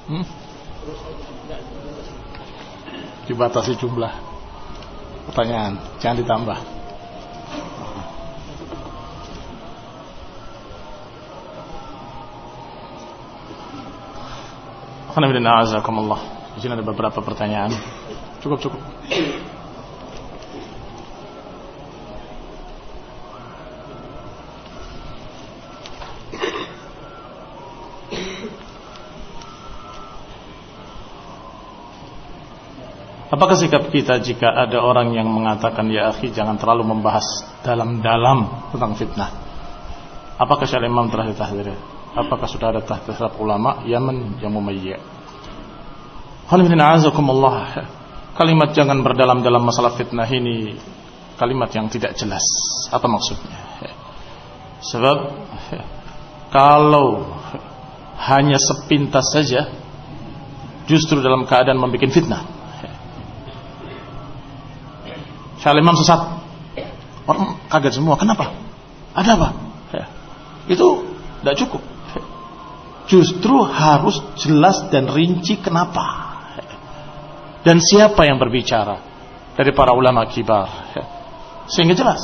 Dibatasi jumlah pertanyaan, jangan ditambah. Di sini ada beberapa pertanyaan. Cukup. Apakah sikap kita jika ada orang yang mengatakan, ya akhi, jangan terlalu membahas dalam-dalam tentang fitnah? Apakah Syekh Imam telah ditahdzir? Apakah sudah ada tahdzir ulama Yaman yang mumayyi'? Kalimat jangan berdalam dalam masalah fitnah ini kalimat yang tidak jelas. Apa maksudnya? Sebab kalau hanya sepintas saja, justru dalam keadaan membuat fitnah. Syekh Imam sesat, orang kaget semua. Kenapa? Ada apa? Itu tidak cukup. Justru harus jelas dan rinci kenapa dan siapa yang berbicara dari para ulama kibar, sehingga jelas.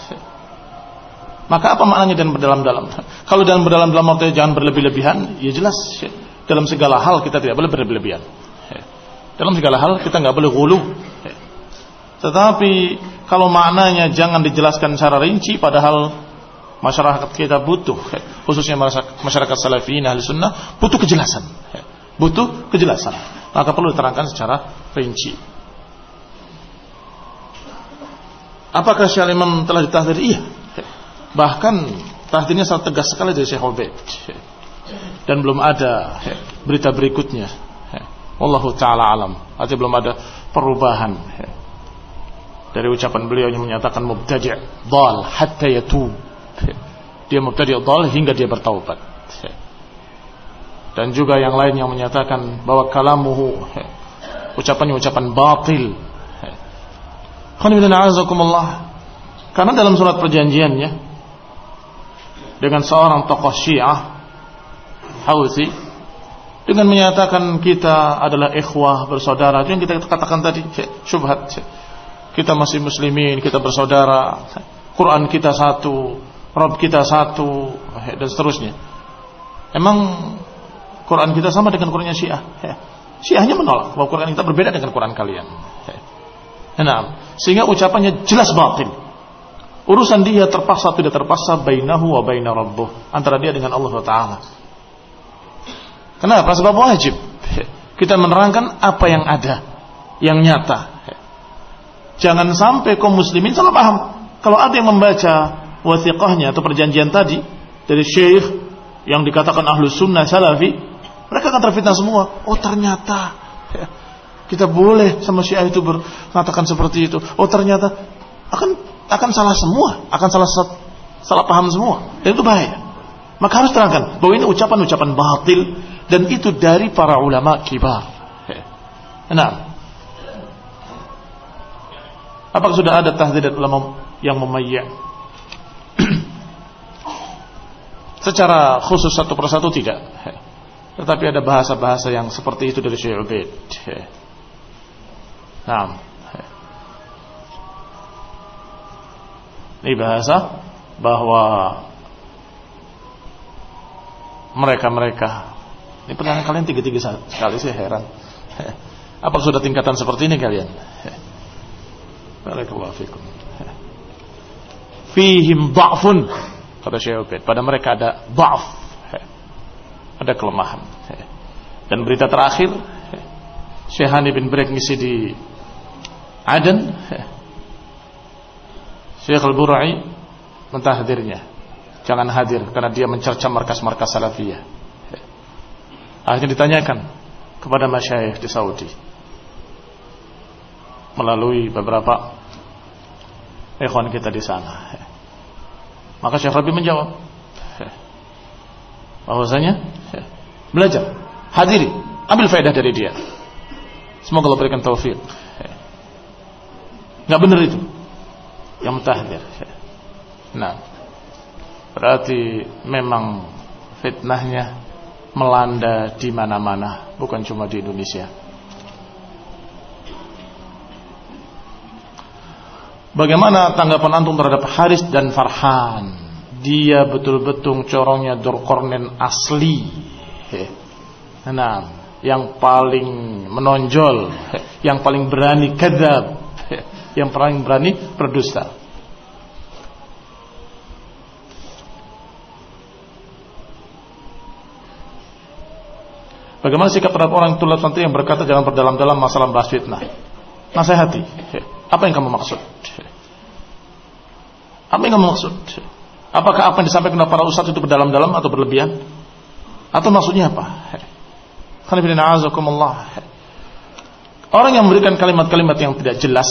Maka apa maknanya dan berdalam-dalam? Kalau dalam berdalam-dalam artinya jangan berlebih-lebihan, ya jelas dalam segala hal kita tidak boleh berlebih-lebihan. Dalam segala hal kita nggak boleh ghulu. Tetapi kalau maknanya jangan dijelaskan secara rinci, padahal masyarakat kita butuh, khususnya masyarakat salafiyin ahli sunnah, butuh kejelasan. Maka perlu diterangkan secara rinci. Apakah Syekh Imam telah ditahdzir? Iya. Bahkan tahdzirnya sangat tegas sekali dari Syekh Ubaid. Dan belum ada berita berikutnya. Wallahu ta'ala alam. Artinya belum ada perubahan dari ucapan beliau yang menyatakan mubtadi' dhal hatta yatub. Dia mubtadi' dhal hingga dia bertaubat. Dan juga yang lain yang menyatakan bahwa kalamuhu, ucapannya ucapan batil. Karena dalam surat perjanjiannya dengan seorang tokoh Syiah Houthi, dengan menyatakan kita adalah ikhwah, bersaudara, itu yang kita katakan tadi, syubhat. Kita masih muslimin, kita bersaudara, Quran kita satu, Rabb kita satu, dan seterusnya. Emang Quran kita sama dengan Qurannya Syiah? Syiahnya menolak bahwa Quran kita berbeda dengan Quran kalian. Sehingga ucapannya jelas batil. Urusan dia terpaksa tidak terpaksa, bainahu wa baina rabbuh, antara dia dengan Allah Ta'ala. Kenapa? Sebab wajib kita menerangkan apa yang ada, yang nyata. Jangan sampai kaum muslimin salah paham. Kalau ada yang membaca wathiqahnya atau perjanjian tadi dari syekh yang dikatakan ahlus sunnah salafi, mereka akan terfitnah semua. Oh ternyata kita boleh sama Syiah itu mengatakan seperti itu. Oh ternyata akan salah semua, akan salah paham semua. Dan itu bahaya. Maka harus terangkan bahwa ini ucapan-ucapan batil dan itu dari para ulama kibar. Apakah sudah ada tahdzir ulama yang memayyi'? Secara khusus satu persatu tidak. Tetapi ada bahasa-bahasa yang seperti itu dari Syekh Ubaid. Ini bahasa bahwa mereka ini pertanyaan kalian tiga-tiga sekali, saya heran. Apa sudah tingkatan seperti ini kalian? Barakallahu fikum. Fihim dha'fun, kata Syekh Ubaid, pada mereka ada dha'f, ada kelemahan. Dan berita terakhir, Syekh Hani bin Barak ngisi di Aden, Syekh Al-Bura'i mentahdirnya, jangan hadir karena dia mencerca markas-markas salafiyah. Akhirnya ditanyakan kepada masyayikh di Saudi melalui beberapa ikhwan kita di sana. Maka Syekh Rabi menjawab bahwasanya belajar, hadiri, ambil faedah dari dia. Semoga Allah berikan taufik. Enggak benar itu yang mentahdir. Berarti memang fitnahnya melanda di mana-mana, bukan cuma di Indonesia. Bagaimana tanggapan antum terhadap Haris dan Farhan? Dia betul-betul corongnya Dzulqarnain asli. Nah, yang paling menonjol, yang paling berani kadzab, yang paling berani berdusta. Bagaimana sikap terhadap orang tulah santri yang berkata jangan berdalam-dalam masalah bahas fitnah? Nasihati. Apa yang kamu maksud? Apa yang kamu maksud? Apakah apa yang disampaikan oleh para ustaz itu berdalam-dalam atau berlebihan? Atau maksudnya apa? Orang yang memberikan kalimat-kalimat yang tidak jelas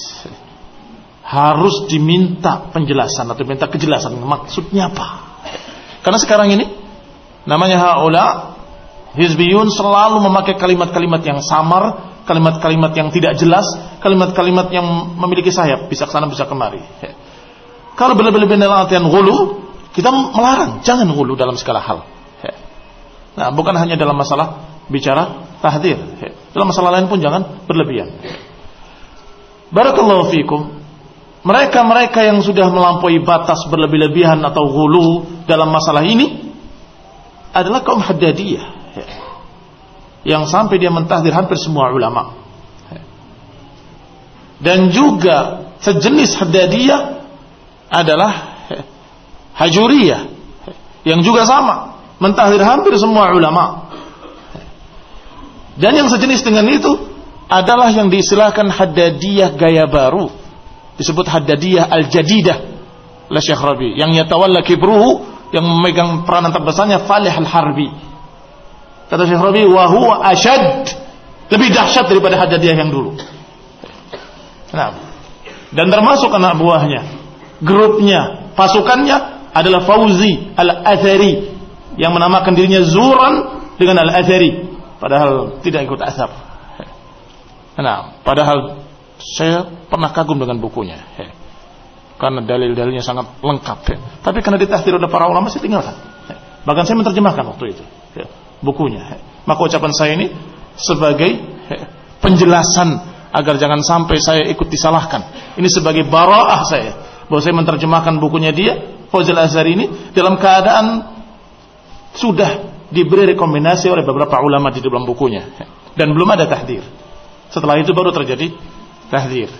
harus diminta penjelasan atau minta kejelasan maksudnya apa. Karena sekarang ini namanya haula hizbiyun selalu memakai kalimat-kalimat yang samar, kalimat-kalimat yang tidak jelas, kalimat-kalimat yang memiliki sayap, bisa ke sana bisa kemari. Kalau berlebihan dalam artian ghulu, kita melarang, jangan ghulu dalam segala hal. Nah, bukan hanya dalam masalah bicara tahdzir, dalam masalah lain pun jangan berlebihan. Barakallahu fikum. Mereka-mereka yang sudah melampaui batas berlebih-lebihan atau ghulu dalam masalah ini adalah kaum Haddadiyah, yang sampai dia mentahdir hampir semua ulama. Dan juga sejenis Haddadiyah adalah Hajuriyah, yang juga sama mentahdir hampir semua ulama. Dan yang sejenis dengan itu adalah yang diistilahkan Haddadiyah gaya baru, disebut Haddadiyah al-Jadidah oleh Syekh Rabi, yang yatawalla kibruhu, yang memegang peranan terbesarnya Falih al-Harbi. Kata Syekh Rabi, wa huwa ashad, lebih dahsyat daripada Haddadiyah yang dulu. Nah, dan termasuk anak buahnya, grupnya, pasukannya adalah Fauzi al-Athari, yang menamakan dirinya Zuran dengan al-Athari, padahal tidak ikut asar. Nah, padahal saya pernah kagum dengan bukunya, karena dalil-dalilnya sangat lengkap. Tapi karena ditahdir oleh para ulama, saya tinggalkan. Bahkan saya menerjemahkan waktu itu bukunya. Maka ucapan saya ini sebagai penjelasan agar jangan sampai saya ikut disalahkan. Ini sebagai bara'ah saya, bahwa saya menerjemahkan bukunya dia, Fauzul Azhari ini, dalam keadaan sudah diberi rekomendasi oleh beberapa ulama di dalam bukunya, dan belum ada tahdir. Setelah itu baru terjadi tahdir.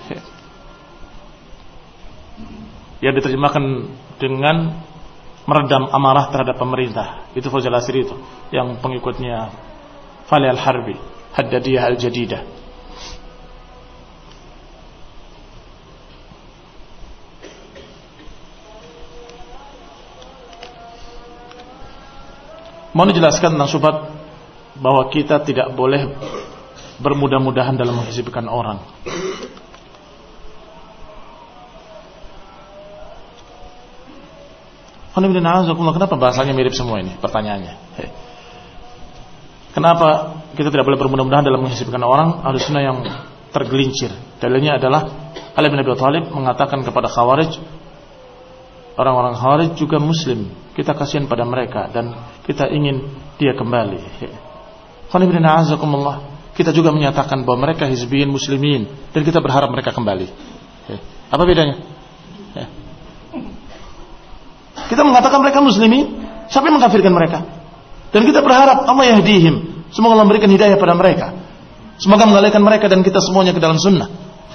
Yang diterjemahkan dengan meredam amarah terhadap pemerintah. Itu Fauzul Azhari itu, yang pengikutnya Falih al-Harbi, Haddadiyah al-Jadidah. Mohon dijelaskan tentang syubhat bahwa kita tidak boleh bermudah-mudahan dalam menghizibkan orang. Kenapa bahasanya mirip semua ini? Pertanyaannya, kenapa kita tidak boleh bermudah-mudahan dalam menghizibkan orang? Ahlussunnah yang tergelincir. Dalilnya adalah Ali bin Abi Thalib mengatakan kepada Khawarij, orang-orang Khawarij juga Muslim, kita kasihan pada mereka dan kita ingin dia kembali. Kita juga menyatakan bahwa mereka hizbiyin muslimin dan kita berharap mereka kembali. Apa bedanya? Kita mengatakan mereka muslimin, siapa yang mengkafirkan mereka? Dan kita berharap Allah yahdihim, semoga Allah memberikan hidayah pada mereka, semoga mengalihkan mereka dan kita semuanya ke dalam sunnah.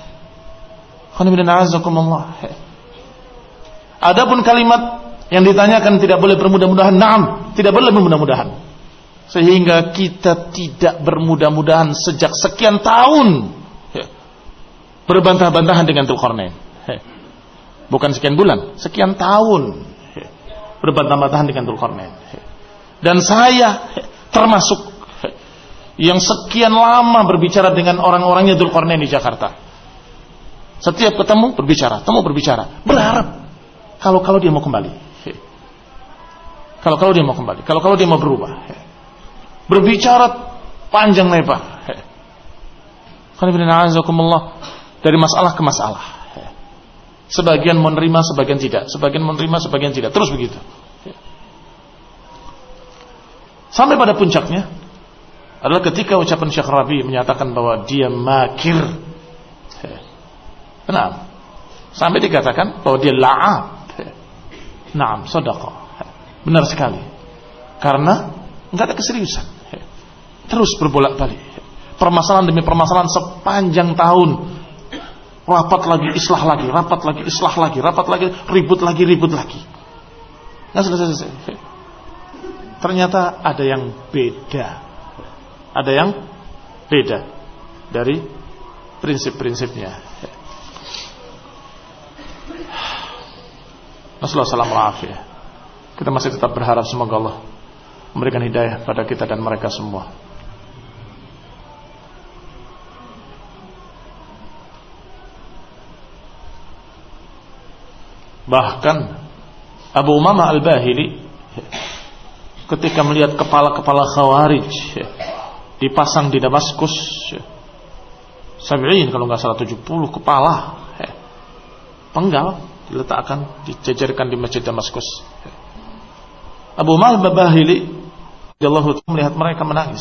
Adapun kalimat yang ditanyakan tidak boleh bermudah-mudahan, na'am, tidak boleh bermudah-mudahan. Sehingga kita tidak bermudah-mudahan sejak sekian tahun berbantah-bantahan dengan Dzulqarnain. Bukan sekian bulan, sekian tahun berbantah-bantahan dengan Dzulqarnain. Dan saya termasuk yang sekian lama berbicara dengan orang-orangnya Dzulqarnain di Jakarta. Setiap ketemu berbicara, berharap kalau dia mau kembali, kalau dia mau kembali, kalau dia mau berubah, berbicara panjang lebar, dari masalah ke masalah. Sebagian menerima, sebagian tidak, sebagian menerima, sebagian tidak, terus begitu. Sampai pada puncaknya adalah ketika ucapan Syekh Rabi menyatakan bahwa dia makir. Nah, sampai dikatakan bahwa dia la'ab. Naam, shadaqah. Benar sekali. Karena enggak ada keseriusan. Terus berbolak-balik. Permasalahan demi permasalahan sepanjang tahun. Rapat lagi, islah lagi, rapat lagi, islah lagi, rapat lagi, ribut lagi, ribut lagi. Enggak selesai-selesai. Ternyata ada yang beda. Ada yang beda dari prinsip-prinsipnya. Nasallahu alaihi. Kita masih tetap berharap semoga Allah memberikan hidayah pada kita dan mereka semua. Bahkan Abu Umamah Al-Bahili ketika melihat kepala-kepala Khawarij dipasang di Damaskus, 70 kalau nggak salah 70 kepala penggal diletakkan, dijajarkan di Masjid Damaskus. Abu Umamah Al-Bahili radhiyallahu anhu melihat mereka menangis.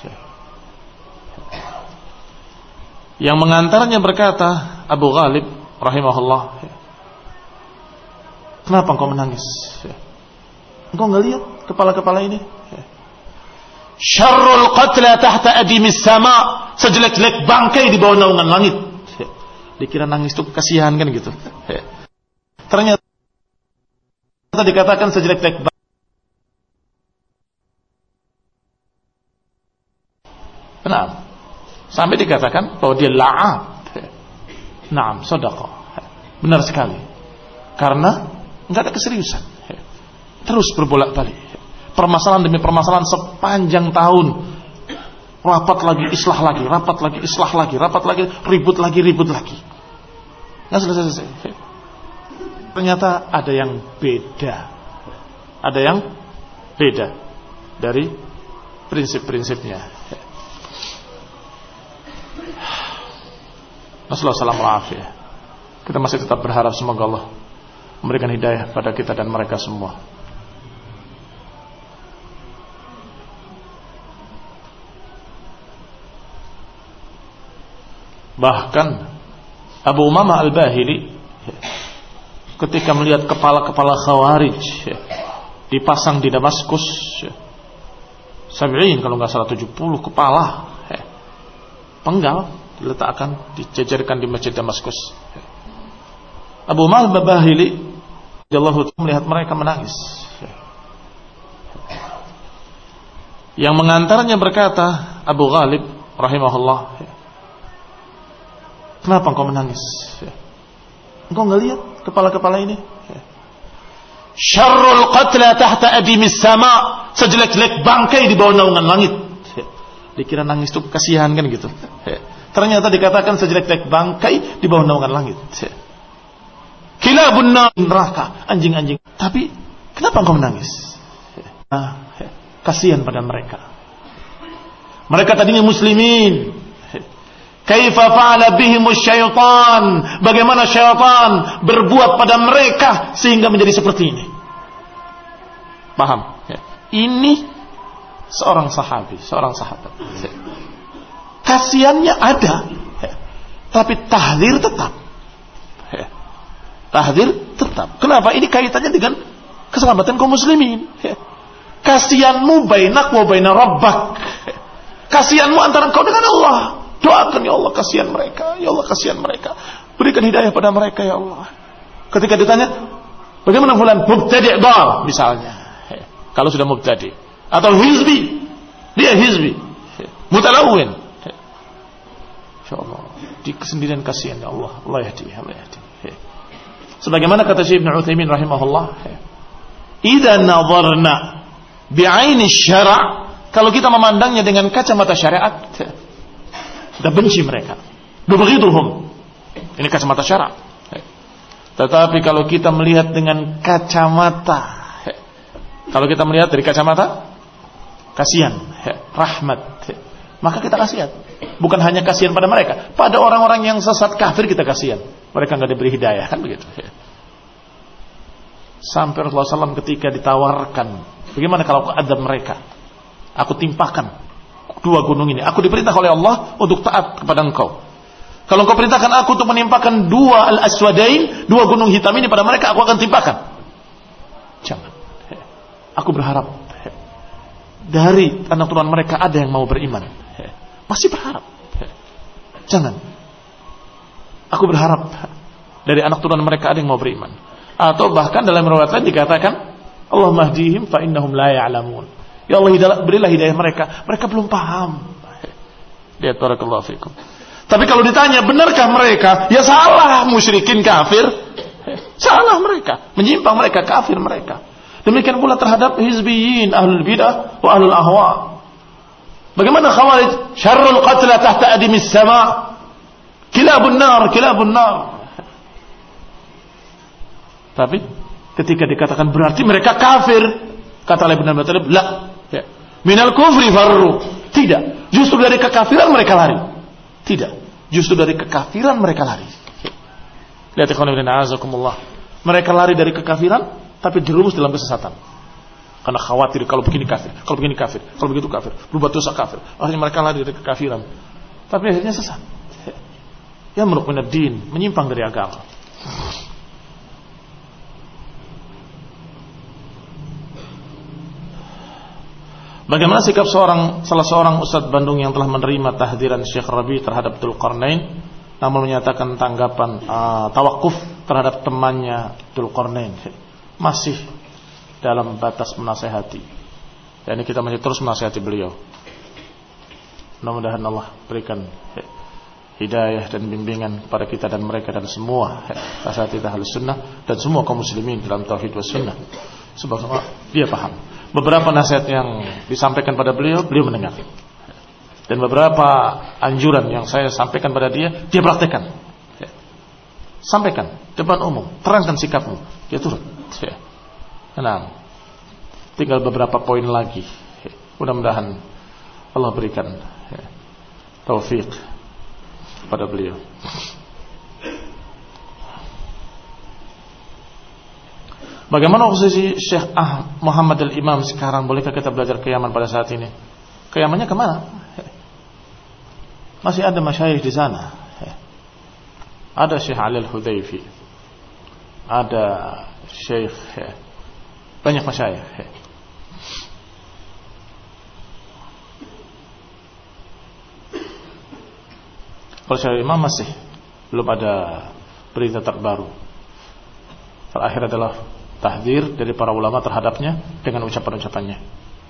Yang mengantarnya berkata, Abu Ghalib rahimahullah, kenapa engkau menangis? Engkau enggak lihat kepala-kepala ini? Syarrul qatla tahta adimis sama, sejelek-jelek bangkai di bawah naungan langit. Dikira nangis itu kasihan kan gitu. Ternyata dikatakan sejelek-jelek bangkai. Nah, sampai dikatakan bahwa dia la'ab. Naam, shadaqah. Benar sekali. Karena enggak ada keseriusan. Terus berbolak-balik. Permasalahan demi permasalahan sepanjang tahun. Rapat lagi, islah lagi, rapat lagi, islah lagi, rapat lagi, ribut lagi, ribut lagi. Enggak selesai-selesai. Ternyata ada yang beda. Ada yang beda dari prinsip-prinsipnya. Nasallahu alaihi. Kita masih tetap berharap semoga Allah memberikan hidayah pada kita dan mereka semua. Bahkan Abu Umamah Al-Bahili ketika melihat kepala-kepala Khawarij dipasang di Damaskus, 70 kalau nggak salah 70 kepala penggal diletakkan, dijajarkan di Masjid Damaskus. Abu Umamah Al-Bahili radhiyallahu anhu melihat mereka menangis. Yang mengantarnya berkata, Abu Ghalib rahimahullah, kenapa engkau menangis? Engkau enggak lihat kepala-kepala ini? Syarrul qatla tahta adimis sama, sejelek-jelek bangkai di bawah naungan langit. Dikira nangis itu kasihan kan gitu. Ternyata dikatakan sejelek-jelek bangkai di bawah naungan langit. Kilabun neraka, anjing-anjing. Tapi kenapa engkau menangis? Kasihan pada mereka. Mereka tadinya muslimin. Kaifa fa'ala bihimus syaitan? Bagaimana syaitan berbuat pada mereka sehingga menjadi seperti ini? Paham? Ini seorang sahabi, seorang sahabat. Kasihannya ada, tapi tahdzir tetap. Tahdzir tetap. Kenapa? Ini kaitannya dengan keselamatan kaum muslimin. Kasihanmu bainak wa baina rabbak. Kasihanmu antara kau dengan Allah. Doakan ya Allah, kasihan mereka. Ya Allah, kasihan mereka. Berikan hidayah pada mereka ya Allah. Ketika ditanya, bagaimana fulan? Mubtadi' dal misalnya. Kalau sudah mubtadi' atau hizbi, dia hizbi. Mutalawwin. Insyaallah di kesendirian kasihan ya Allah. Allah yahdi, Allah yahdi. Sebagaimana kata Syekh Ibnu Utsaimin rahimahullah, idza nadharna bi'aini syara', kalau kita memandangnya dengan kacamata syariat, kita benci mereka. Nubghiduhum. Ini kacamata syara'. Tetapi kalau kita melihat dengan kacamata, kalau kita melihat dari kacamata kasihan, rahmat, maka kita kasihan. Bukan hanya kasihan pada mereka, pada orang-orang yang sesat kafir kita kasihan. Mereka enggak diberi hidayah, kan begitu. Sampai Rasulullah SAW ketika ditawarkan, bagaimana kalau adab mereka? Aku timpakan dua gunung ini. Aku diperintah oleh Allah untuk taat kepada engkau. Kalau engkau perintahkan aku untuk menimpakan dua al-aswadain, dua gunung hitam ini pada mereka, aku akan timpakan. Jangan. Aku berharap dari anak turunan mereka ada yang mau beriman. Masih berharap. Jangan. Aku berharap dari anak turunan mereka ada yang mau beriman. Atau bahkan dalam riwayat lain dikatakan, Allah mahdihim fa innahum la ya'lamun. Ya Allah, berilah hidayah mereka. Mereka belum paham. Lihat, barakallahu fikum. Tapi kalau ditanya, benarkah mereka? Ya salah, musyrikin kafir. Salah mereka, menyimpang mereka, kafir mereka. Demikian pula terhadap hizbiyin, ahlul bidah wa ahlul ahwa. Bagaimana khawarij? Syarrul qatla tahta adimis sama. Kilabun nar, kilabun nar. Tapi ketika dikatakan berarti mereka kafir, kata Ali bin Abi Thalib, la, ya. Minal kufri farru. Tidak, justru dari kekafiran mereka lari. Tidak, justru dari kekafiran mereka lari. Lihat ikhwan fillah, azakumullah. Mereka lari dari kekafiran, tapi jerumus dalam kesesatan. Karena khawatir kalau begini kafir, kalau begini kafir, kalau begitu kafir, berbuat dosa kafir. Akhirnya mereka lari dari kekafiran, tapi akhirnya sesat. Ya menurut din, menyimpang dari agama. Bagaimana sikap salah seorang Ustadz Bandung yang telah menerima tahdiran Syekh Rabi terhadap Dzulqarnain, namun menyatakan tanggapan tawakuf terhadap temannya Dzulqarnain, masih dalam batas menasehati. Dan kita masih terus menasehati beliau. Mudah-mudahan Allah berikan hidayah dan bimbingan kepada kita dan mereka dan semua asatidz Ahlus Sunnah dan semua kaum muslimin dalam tauhid was sunnah. Sebab dia paham. Beberapa nasihat yang disampaikan pada beliau mendengar. Dan beberapa anjuran yang saya sampaikan pada dia praktekkan. Sampaikan depan umum, terangkan sikapmu, dia turut. Nah, tinggal beberapa poin lagi. Mudah-mudahan Allah berikan taufik pada beliau. Bagaimana posisi Syekh Muhammad al-Imam sekarang? Bolehkah kita belajar ke Yaman pada saat ini? Ke Yamannya kemana? Masih ada masyayikh di sana. Ada Syekh Ali al-Hudayfi, ada Syekh, banyak masyayikh. Kalau Syekh Imam masih belum ada berita terbaru. Terakhir adalah tahdzir dari para ulama terhadapnya dengan ucapan-ucapannya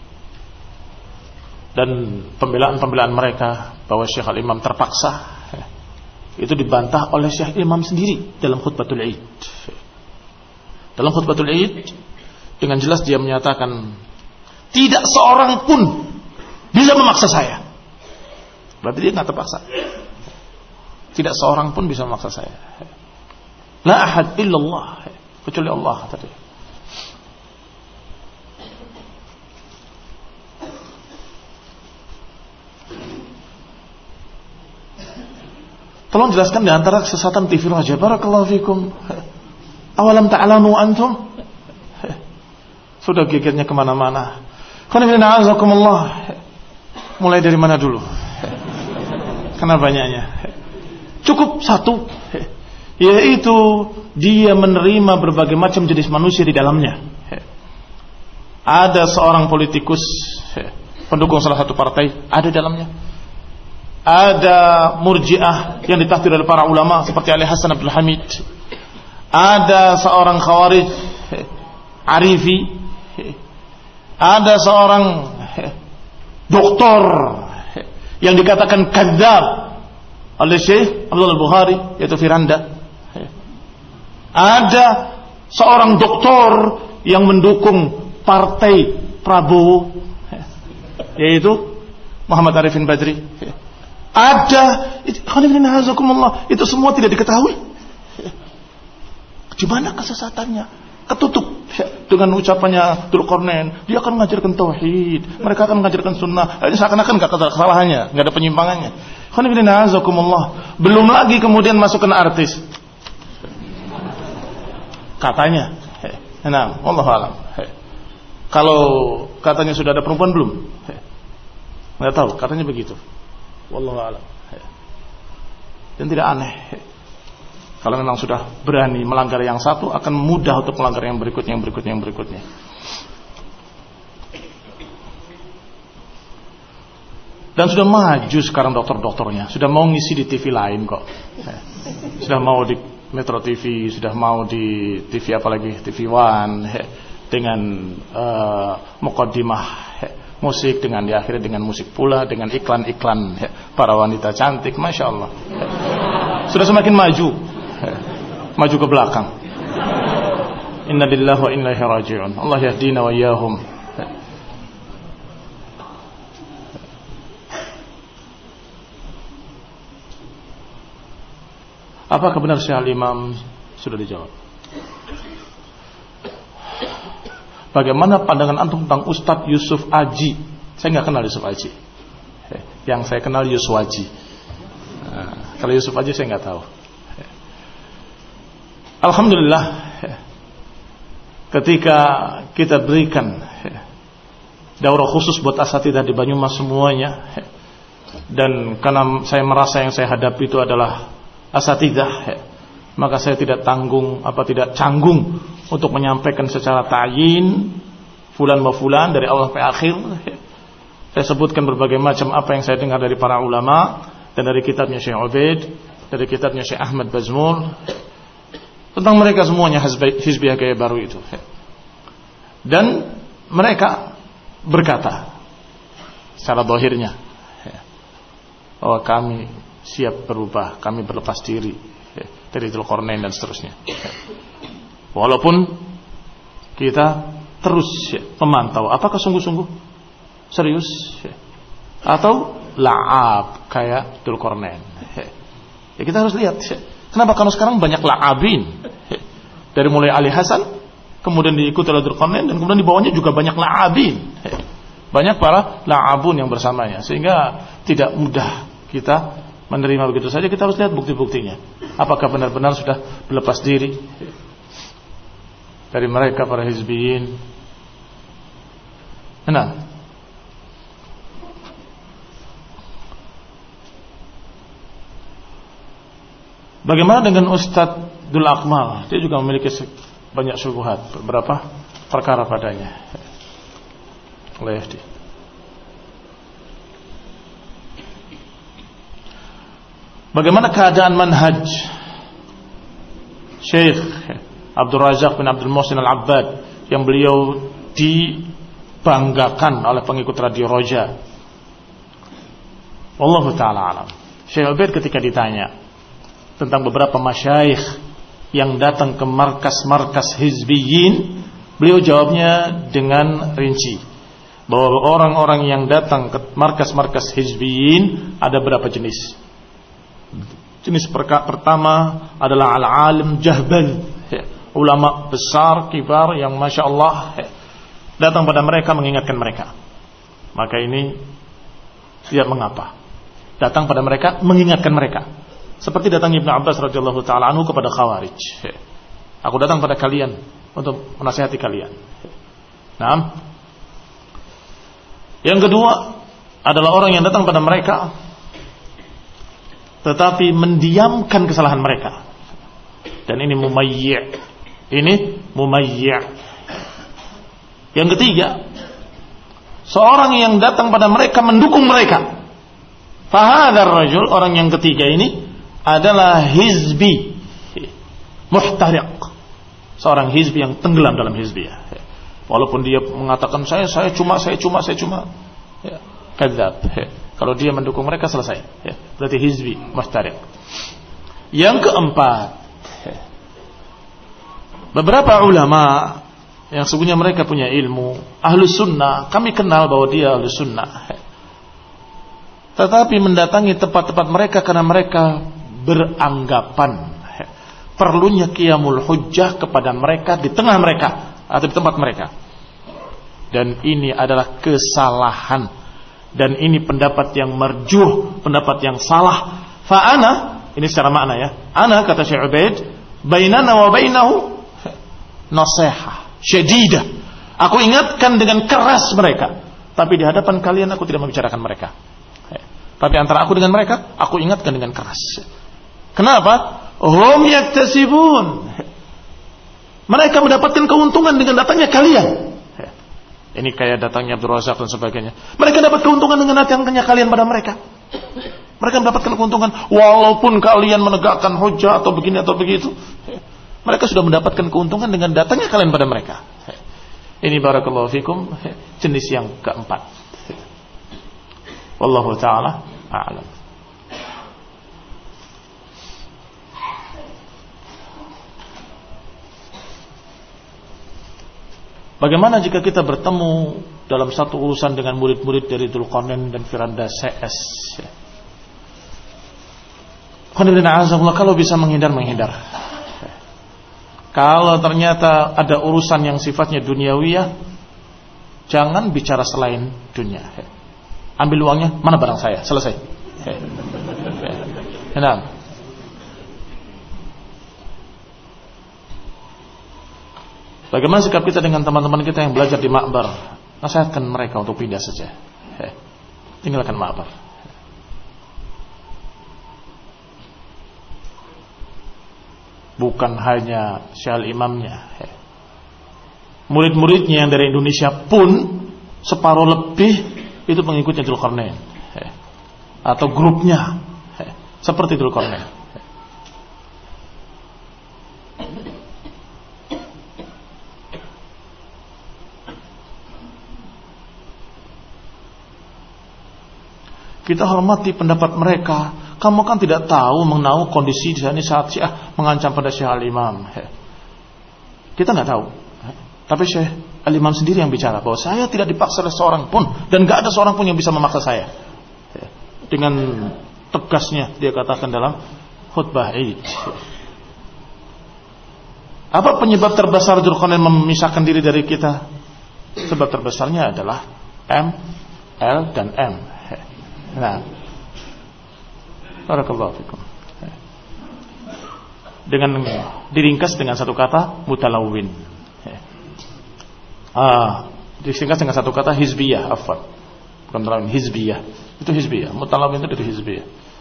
dan pembelaan-pembelaan mereka bahwa Syekh Al-Imam terpaksa, itu dibantah oleh Syekh Imam sendiri dalam khutbatul Id. Dalam khutbatul Id dengan jelas dia menyatakan tidak seorang pun bisa memaksa saya. Berarti dia tidak terpaksa. Tidak seorang pun bisa memaksa saya. La ahad illallah, kecuali Allah tadi. Tolong jelaskan di antara kesesatan TV Raja. Barakallahu fikum. Awalam ta'lamu antum? Sudah gegernya kemana-mana. Mulai dari mana dulu? Karena banyaknya. Cukup satu, yaitu dia menerima berbagai macam jenis manusia di dalamnya. Ada seorang politikus pendukung salah satu partai, ada di dalamnya. Ada murji'ah yang ditafsir oleh para ulama seperti Ali Hasan Abdul Hamid. Ada seorang khawarij arifi. Ada seorang doktor yang dikatakan kadzab oleh Syekh Abdullah Al-Bukhari, yaitu Firanda. Ada seorang doktor yang mendukung partai Prabowo, yaitu Muhammad Arifin Badri. Ada, itu semua tidak diketahui. Di mana kesesatannya? Ketutup dengan ucapannya Dzulqarnain. Dia akan mengajarkan tauhid, mereka akan mengajarkan sunnah. Ini seakan-akan nggak ada kesalahannya, nggak ada penyimpangannya. Belum lagi kemudian masukkan artis. Katanya, nah, wallahu alam. Kalau katanya sudah ada perempuan belum? Nggak tahu, katanya begitu. Wallahu a'lam. Dan tidak aneh. Kalau memang sudah berani melanggar yang satu, akan mudah untuk melanggar yang berikutnya. Dan sudah maju sekarang dokter-dokternya, sudah mau ngisi di TV lain kok. Sudah mau di Metro TV, sudah mau di TV apalagi, TV One, dengan muqaddimah musik, dengan diakhiri dengan musik pula, dengan iklan-iklan para wanita cantik, Masya Allah. Sudah semakin maju ke belakang. Inna lillahi wa inna ilaihi raji'un. Allah yahdina wa iyyahum. Apakah benar Syekh Al-Imam? Sudah dijawab. Bagaimana pandangan antum tentang Ustadz Yusuf Aji? Saya nggak kenal Yusuf Aji. Yang saya kenal Yusuf Aji. Kalau Yusuf Aji saya nggak tahu. Alhamdulillah, ketika kita berikan daurah khusus buat asatidzah di Banyumas semuanya, dan karena saya merasa yang saya hadapi itu adalah asatidzah, maka saya tidak canggung untuk menyampaikan secara ta'yin fulan wa fulan dari awal sampai akhir. Saya sebutkan berbagai macam apa yang saya dengar dari para ulama, dan dari kitabnya Syekh Ubaid, dari kitabnya Syekh Ahmad Bazmul, tentang mereka semuanya hizbiyah gaya baru itu. Dan mereka berkata secara zahirnya bahwa kami siap berubah, kami berlepas diri dari Dzulqarnain dan seterusnya. Walaupun kita terus memantau apakah sungguh-sungguh serius atau la'ab kayak Dzulqarnain. Ya kita harus lihat. Kenapa? Karena sekarang banyak la'abin. Dari mulai Ali Hasan, kemudian diikuti oleh Dzulqarnain, dan kemudian di bawahnya juga banyak la'abin. Banyak para la'abun yang bersamanya, sehingga tidak mudah kita menerima begitu saja. Kita harus lihat bukti-buktinya. Apakah benar-benar sudah berlepas diri dari mereka para hizbiyin? Nah, bagaimana dengan Ustadz Dul Akmal? Dia juga memiliki banyak syubhat, beberapa perkara padanya. Bagaimana keadaan manhaj Syekh Abdul Razak bin Abdul Muhsin Al-Abbad yang beliau dibanggakan oleh pengikut Radio Roja? Wallahu ta'ala alam. Syekh Ubaid ketika ditanya tentang beberapa masyayikh yang datang ke markas-markas hizbiyin, beliau jawabnya dengan rinci bahwa orang-orang yang datang ke markas-markas hizbiyin ada berapa jenis. Jenis pertama adalah al-alim jahbal, ulama besar, kibar yang Masya Allah datang pada mereka mengingatkan mereka. Maka ini tidak mengapa, datang pada mereka mengingatkan mereka. Seperti datang Ibnu Abbas radhiyallahu ta'ala anhu kepada Khawarij. Aku datang pada kalian untuk menasihati kalian. Nah, yang kedua adalah orang yang datang pada mereka tetapi mendiamkan kesalahan mereka. Dan ini mumayyi'. Yang ketiga, seorang yang datang pada mereka mendukung mereka. Fahadar rajul, orang yang ketiga ini adalah hizbi muhtariq. Seorang hizbi yang tenggelam dalam hizbiyah. Walaupun dia mengatakan saya cuma ya, kadzab. Kalau dia mendukung mereka selesai, ya, berarti hizbi muhtariq. Yang keempat, beberapa ulama yang sebenarnya mereka punya ilmu, ahlus sunnah, kami kenal bahwa dia ahlus sunnah, tetapi mendatangi tempat-tempat mereka karena mereka beranggapan perlunya qiyamul hujjah kepada mereka di tengah mereka atau di tempat mereka. Dan ini adalah kesalahan. Dan ini pendapat yang marjuh, pendapat yang salah. Fa'ana, ini secara makna ya, ana kata Syekh Ubaid, bainana wa bainahu nasihah syadidah. Aku ingatkan dengan keras mereka, Tapi di hadapan kalian aku tidak membicarakan mereka. Tapi antara aku dengan mereka, aku ingatkan dengan keras. Kenapa? Hum yaktasibun. Mereka mendapatkan keuntungan dengan datangnya kalian. Ini kayak datangnya Abdul Razak dan sebagainya. Mereka dapat keuntungan dengan datangnya kalian pada mereka. Mereka mendapatkan keuntungan walaupun kalian menegakkan hujjah atau begini atau begitu. Mereka sudah mendapatkan keuntungan dengan datangnya kalian pada mereka. Ini barakallahu fikum jenis yang keempat. Wallahu ta'ala a'lam. Bagaimana jika kita bertemu dalam satu urusan dengan murid-murid dari Dzulqarnain dan Firanda CS? Kalau bisa menghindar. Kalau ternyata ada urusan yang sifatnya duniawiyah, jangan bicara selain dunia. Ambil uangnya, mana barang saya, selesai. Nah, bagaimana sikap kita dengan teman-teman kita yang belajar di Ma'bar? Nasihatkan mereka untuk pindah saja. Tinggalkan Ma'bar. Bukan hanya Syekh Imamnya, murid-muridnya yang dari Indonesia pun separuh lebih itu pengikutnya Dzulqarnain, atau grupnya seperti Dzulqarnain. Kita hormati pendapat mereka. Kamu kan tidak tahu mengenai kondisi di sana saat Syiah mengancam pada Syekh Al-Imam. Kita nggak tahu. Tapi Syekh Al-Imam sendiri yang bicara bahwa saya tidak dipaksa oleh seorang pun dan nggak ada seorang pun yang bisa memaksa saya. Dengan tegasnya dia katakan dalam khutbah Id. Apa penyebab terbesar Dzulqarnain memisahkan diri dari kita? Sebab terbesarnya adalah M, L dan M. Nah, barakallahu fikum. Dengan diringkas dengan satu kata mutalawwin. Disingkat dengan satu kata hizbiyah, afwan. Bukan mutalawwin, hizbiyah. Itu hizbiyah. Mutalawwin itu dari hizbiyah.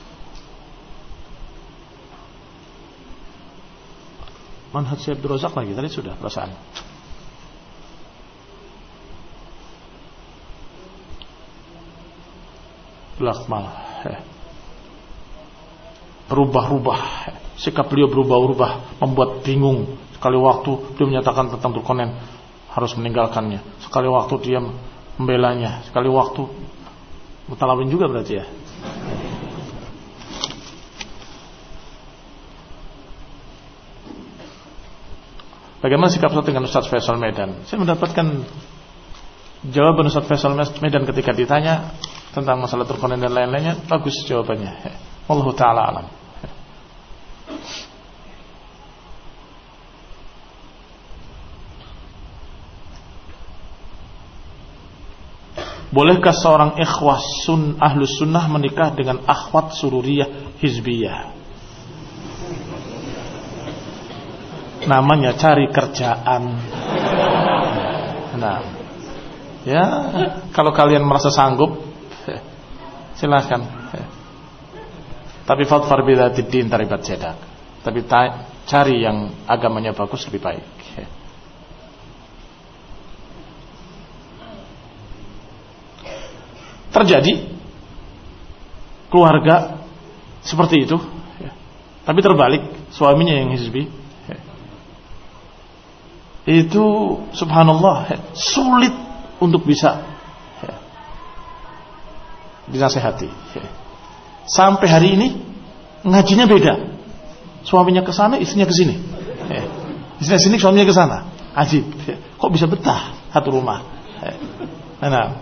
Manhaj Syekh Abdul Razak lagi tadi sudah perasaan. Lakmal, berubah-ubah, sikap beliau berubah-ubah, membuat bingung. Sekali waktu dia menyatakan tentang Dzulqarnain harus meninggalkannya, sekali waktu dia membelanya, sekali waktu mutalawin juga berarti ya. Bagaimana sikap saya dengan Ustaz Faisal Medan? Saya mendapatkan jawaban Ustaz Faisal Medan ketika ditanya tentang masalah Dzulqarnain dan lain-lainnya, bagus jawabannya. Wallahu ta'ala alam. Bolehkah seorang ikhwah ahlus sunnah menikah dengan akhwat sururiyah hizbiyah? Namanya cari kerjaan. Nah, ya kalau kalian merasa sanggup, silahkan. Tapi fadfar bidzatid din taribat yadak. Tapi cari yang agamanya bagus lebih baik. Terjadi keluarga seperti itu, tapi terbalik, suaminya yang hizbi. Itu subhanallah sulit untuk bisa dinasehati. Sampai hari ini ngajinya beda. Suaminya ke sana, istrinya ke sini. Istrinya sini, suaminya ke sana. Ajib. Kok bisa betah satu rumah? Nah.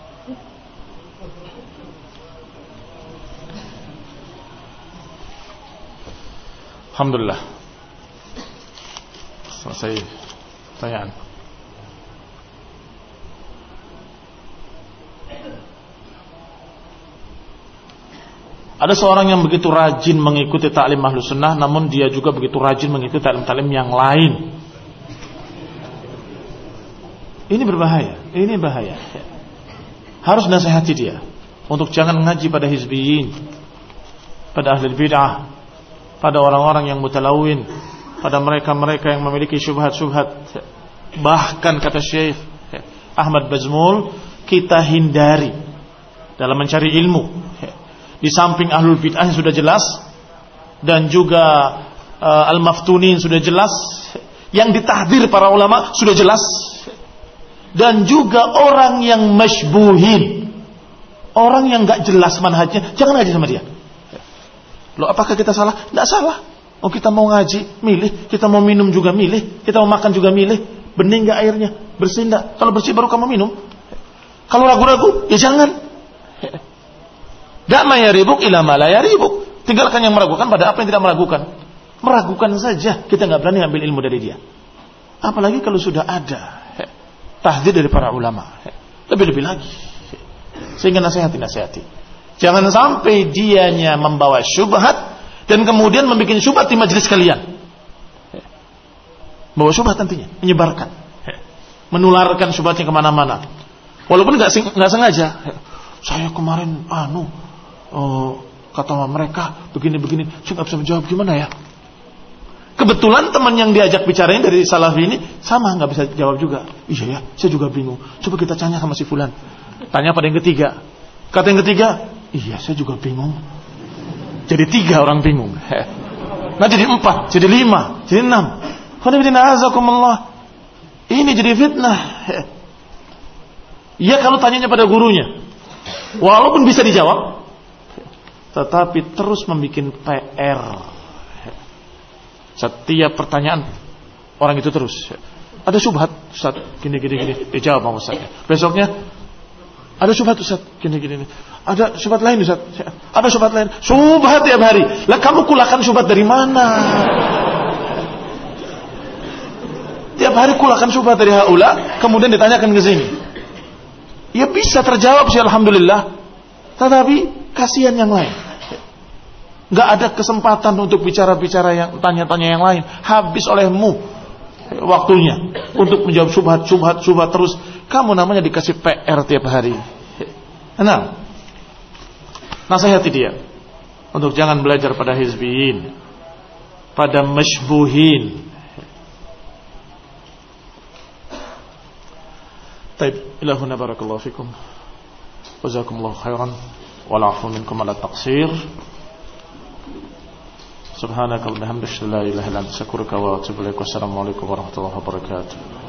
Alhamdulillah. Selesai pertanyaan. Ada seorang yang begitu rajin mengikuti taklim Ahlus Sunnah, namun dia juga begitu rajin mengikuti taklim-taklim yang lain. Ini berbahaya. Ini bahaya. harus nasihati dia untuk jangan ngaji pada hizbiyin, pada ahli bid'ah, pada orang-orang yang mutalawin, pada mereka-mereka yang memiliki syubhat-syubhat. Bahkan kata Syekh Ahmad Bazmul, kita hindari dalam mencari ilmu. Di samping ahlul bid'ah sudah jelas, dan juga al-maftunin sudah jelas, yang ditahdir para ulama sudah jelas, dan juga orang yang masybuhin, orang yang gak jelas manhajnya, jangan ngaji sama dia. Loh, apakah kita salah? Tidak salah. Oh, kita mau ngaji, milih. Kita mau minum juga milih. Kita mau makan juga milih. Bening gak airnya? Bersih gak? Kalau bersih baru kamu minum. Kalau ragu-ragu, ya jangan. Dak ma yaribuk ila ma la yaribuk. Tinggalkan yang meragukan pada apa yang tidak meragukan. Meragukan saja, kita gak berani ambil ilmu dari dia. Apalagi kalau sudah ada tahdzir dari para ulama. Lebih-lebih lagi. Sehingga nasihati. Jangan sampai dianya membawa syubhat dan kemudian membuat syubhat di majelis kalian. Bawa syubhat nantinya, menyebarkan, menularkan syubhatnya kemana-mana. Walaupun nggak sengaja. Saya kemarin kata mereka begini-begini, saya nggak bisa menjawab, gimana ya? Kebetulan teman yang diajak bicaranya dari Salafi ini sama, nggak bisa jawab juga. Iya ya, saya juga bingung. Coba kita tanya sama si fulan. Tanya pada yang ketiga. Kata yang ketiga, iya saya juga bingung. Jadi 3 orang bingung. Nah jadi 4, jadi 5, jadi 6. Ini jadi fitnah. Ya kalau tanyanya pada gurunya, walaupun bisa dijawab, tetapi terus membuat PR. Setiap pertanyaan orang itu terus. Ada syubhat, Ustaz, gini. Dijawab sama Ustaz. Besoknya ada syubhat, Ustaz, gini. Ada syubhat lain, Ustaz. Ada syubhat lain. Syubhat tiap hari. Lah kamu kulakan syubhat dari mana? Tiap hari kulakan syubhat dari haula, kemudian ditanyakan ke sini. Ya bisa terjawab sih, alhamdulillah. Tetapi kasihan yang lain. Gak ada kesempatan untuk bicara-bicara yang tanya-tanya yang lain. Habis olehmu waktunya untuk menjawab syubhat terus. Kamu namanya dikasih PR tiap hari. Nah, nasihati dia untuk jangan belajar pada hizbiyin, pada masybuhin. Taib, ilahuna barakallahu fikum. Jazakumullahu khairan. Wal afu minkum ala taqsir. Subhanakallahumma wa bihamdika la ilaha illa anta astaghfiruka wa atubu ilaik. Wassalamu alaikum warahmatullahi wabarakatuh.